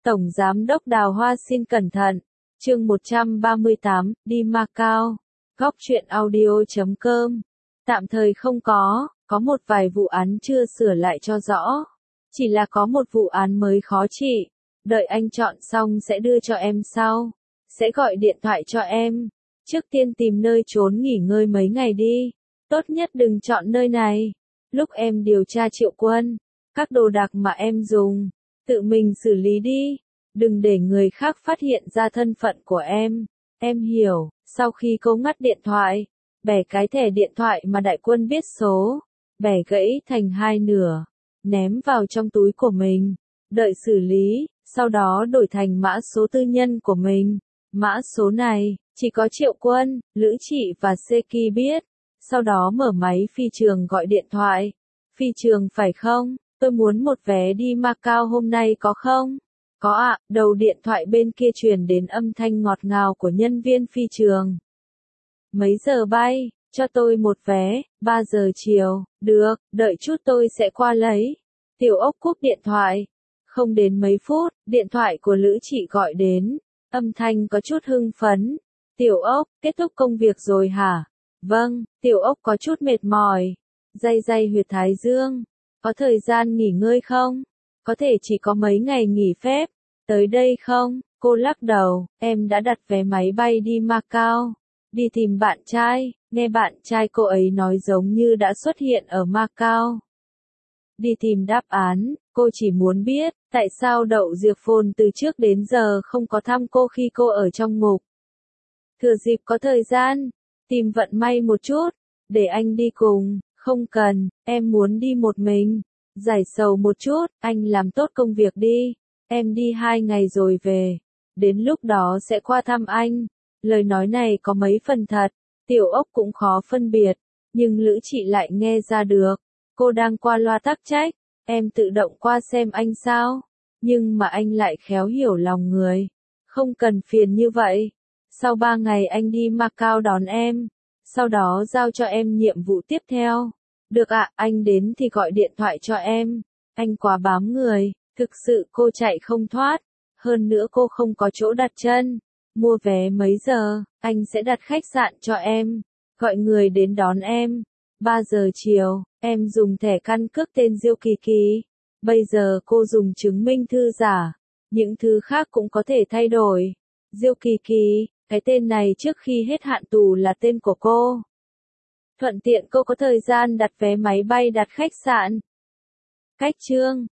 Tổng Giám đốc Đào Hoa xin cẩn thận. Chương 138, đi Macau. Góc truyện audio.com. Tạm thời không có một vài vụ án chưa sửa lại cho rõ. Chỉ là có một vụ án mới khó trị. Đợi anh chọn xong sẽ đưa cho em sau. Sẽ gọi điện thoại cho em. Trước tiên tìm nơi trốn nghỉ ngơi mấy ngày đi. Tốt nhất đừng chọn nơi này. Lúc em điều tra Triệu Quân, các đồ đạc mà em dùng, tự mình xử lý đi. Đừng để người khác phát hiện ra thân phận của em. Em hiểu. Sau khi cô ngắt điện thoại, bẻ cái thẻ điện thoại mà Đại Quân biết số, bẻ gãy thành hai nửa, ném vào trong túi của mình, đợi xử lý, sau đó đổi thành mã số tư nhân của mình. Mã số này, chỉ có Triệu Quân, Lữ Trị và Seki biết. Sau đó mở máy phi trường gọi điện thoại. Phi trường phải không? Tôi muốn một vé đi Macau hôm nay có không? Có ạ, đầu điện thoại bên kia truyền đến âm thanh ngọt ngào của nhân viên phi trường. Mấy giờ bay? Cho tôi một vé, 3 giờ chiều. Được, đợi chút tôi sẽ qua lấy. Tiểu Ốc cúp điện thoại. Không đến mấy phút, điện thoại của Lữ Trị gọi đến. Âm thanh có chút hưng phấn. Tiểu Ốc, kết thúc công việc rồi hả? Vâng, Tiểu Ốc có chút mệt mỏi. Day huyệt thái dương. Có thời gian nghỉ ngơi không? Có thể chỉ có mấy ngày nghỉ phép. Tới đây không? Cô lắc đầu, em đã đặt vé máy bay đi Macau. Đi tìm bạn trai, nghe bạn trai cô ấy nói giống như đã xuất hiện ở Macau. Đi tìm đáp án, cô chỉ muốn biết, tại sao Đậu Diệp Phồn từ trước đến giờ không có thăm cô khi cô ở trong ngục. Thừa dịp có thời gian, tìm vận may một chút, để anh đi cùng, không cần, em muốn đi một mình. Giải sầu một chút, anh làm tốt công việc đi. Em đi 2 ngày rồi về. Đến lúc đó sẽ qua thăm anh. Lời nói này có mấy phần thật. Tiểu Ốc cũng khó phân biệt. Nhưng Lữ Trị lại nghe ra được. Cô đang qua loa tắc trách. Em tự động qua xem anh sao. Nhưng mà anh lại khéo hiểu lòng người. Không cần phiền như vậy. Sau 3 ngày anh đi Macau đón em. Sau đó giao cho em nhiệm vụ tiếp theo. Được ạ, anh đến thì gọi điện thoại cho em. Anh quá bám người. Thực sự cô chạy không thoát. Hơn nữa cô không có chỗ đặt chân. Mua vé mấy giờ, anh sẽ đặt khách sạn cho em. Gọi người đến đón em. 3 giờ chiều, em dùng thẻ căn cước tên Diêu Kỳ Kỳ. Bây giờ cô dùng chứng minh thư giả. Những thứ khác cũng có thể thay đổi. Diêu Kỳ Kỳ, cái tên này trước khi hết hạn tù là tên của cô. Thuận tiện cô có thời gian đặt vé máy bay đặt khách sạn. Cách chương